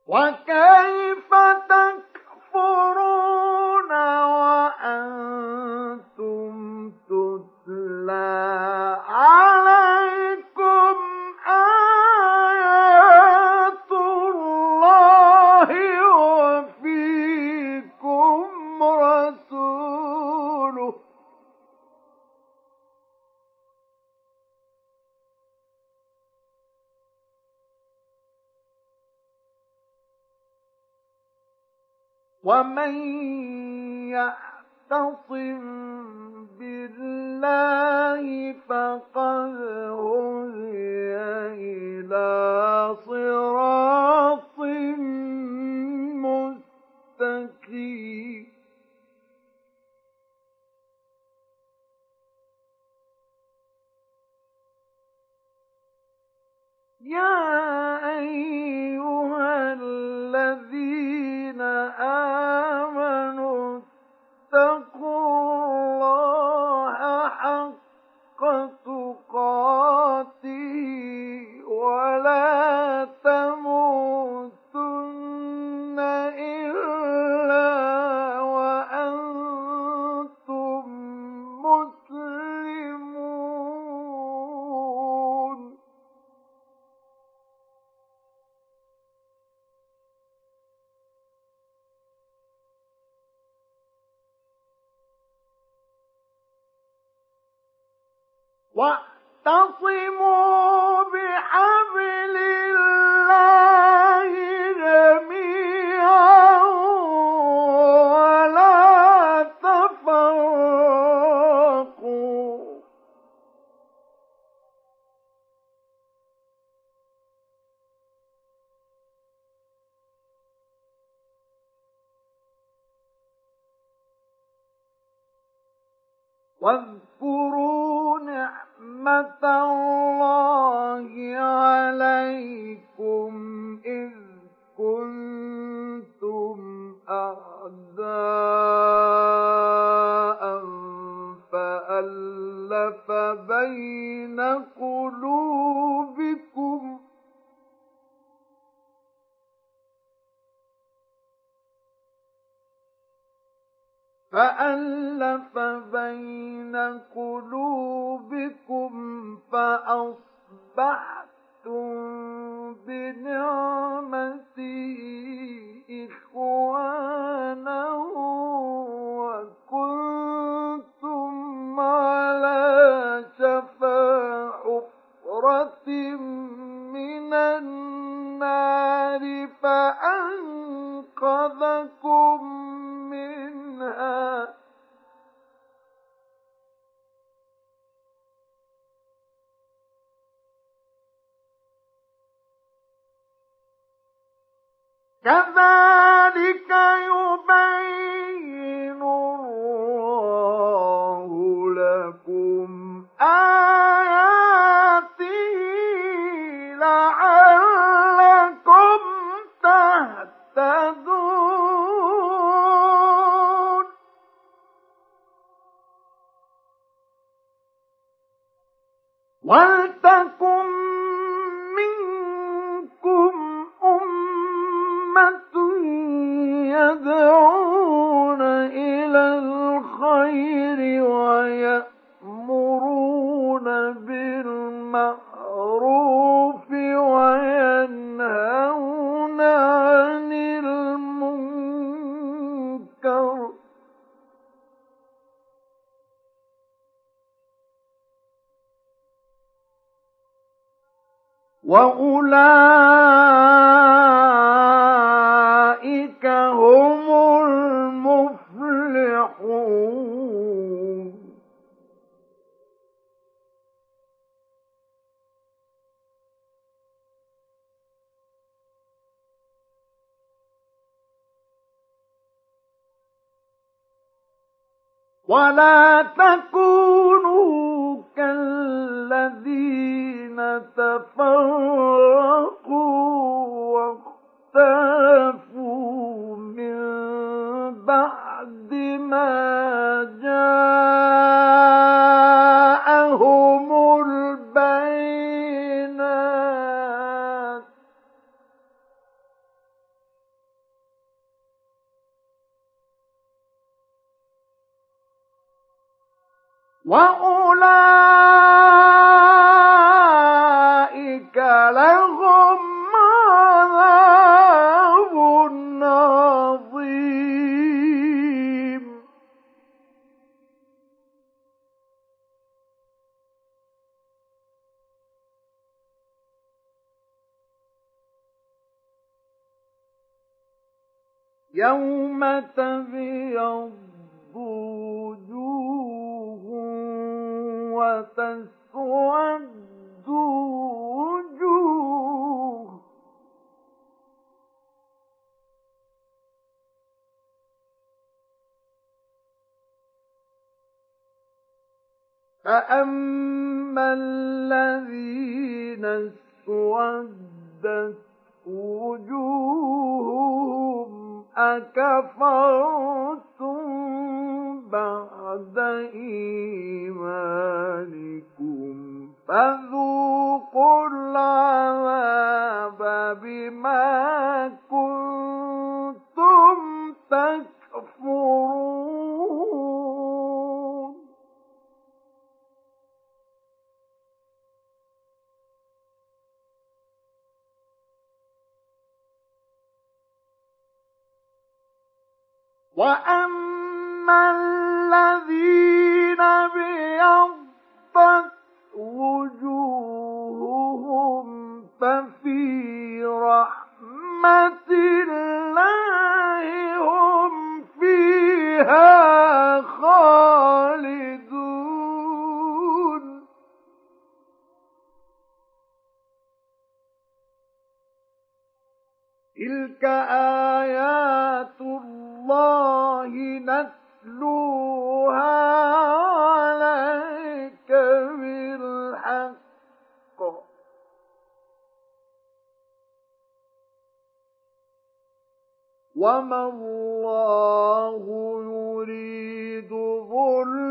وكيف تكفرون وأنتم تتلى عليكم آيات الله وفيكم رسوله ومن يعتصم بالله فقد هدي إلى صراط مستقيم يا أيها الذين آمنوا اتقوا الله حق تقاته ولا تموتن إلا وأنتم مسلمون واعتصموا بحبل الله جميعا ولا تفرقوا واذكروا نعمة الله عليكم إذ كنتم أعداء فألف بين قلوبكم فأصبحتم بنعمته إخوانا وكنتم على شفا حفرة من النار فأنقذكم منها كذلك يبين الله لكم آياته لعلكم تهتدون ولتكن منكم أمة يدعون إلى الخير ويأمرون بالمعروف وينهون عن المنكر وأولئك هم المفلحون ولا تكونوا كالذين تفرقوا واختلفوا من بعد ما جاءهم البينات وأولئك لهم عذاب عظيم. يوم تبيض وجوه وتسود وجوه، فأما الذين اسودت وجوههم أكفرتم بعد إيمانكم فذوقوا العذاب بما كنتم تكفرون. وأما الذين ابيضت وجوههم ففي رحمة الله هم فيها خالدون. تلك آيات الله نتلوها عليك بالحق وما الله يريد ظلما